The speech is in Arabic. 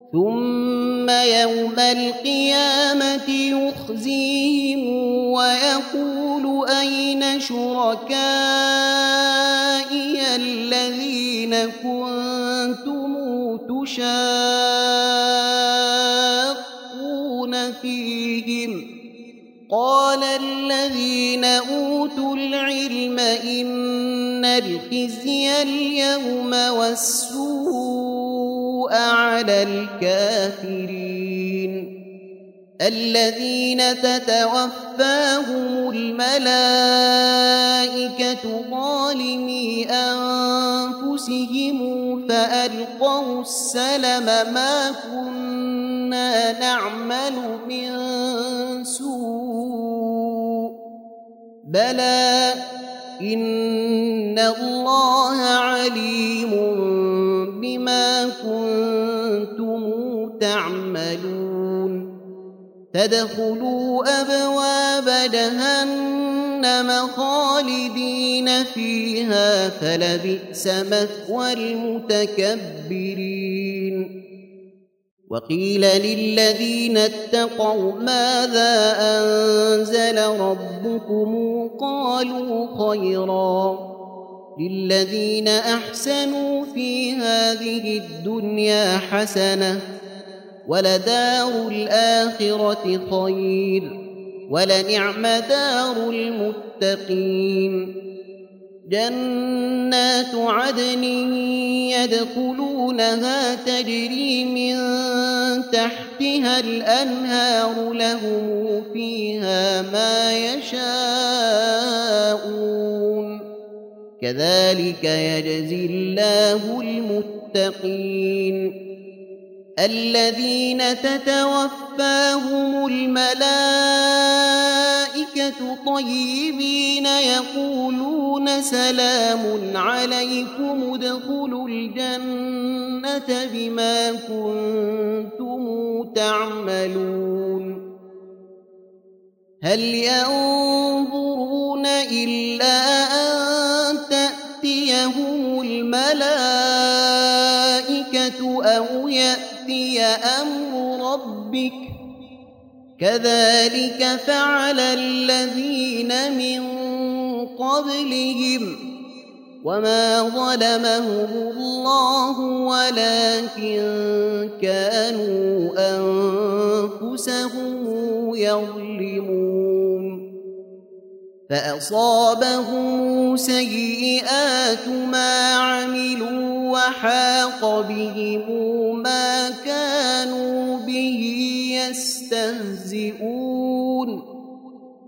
ثم يوم القيامة يخزيهم ويقول أين شركائي الذين كنتم تشاقون فيهم قال الذين أوتوا العلم إن الخزي اليوم والسوء على الكافرين الذين تتوفاهم الملائكة ظالمي أنفسهم فألقوا السلم ما كنا نعمل من سوء بلى إن الله عليم بما كنتم تعملون تدخلوا أبواب جهنم خالدين فيها فلبئس مثوى المتكبرين وقيل للذين اتقوا ماذا أنزل ربكم قالوا خيرا للذين أحسنوا في هذه الدنيا حسنة ولدار الآخرة خير ولنعم دار المتقين جنات عدن يدخلونها تجري من تحتها الأنهار لهم فيها ما يشاءون كذلك يجزي الله المتقين الذين تتوفاهم الملائكة طيبين يقولون سلام عليكم ادخلوا الجنة بما كنتم تعملون هل ينظرون إلا أن تأتيهم الملائكة أو يأتي أمر ربك كذلك فعل الذين من قبلهم وما ظلمهم الله ولكن كانوا أنفسهم يظلمون فأصابهم سيئات ما عملوا وحاق بهم ما كانوا به يستهزئون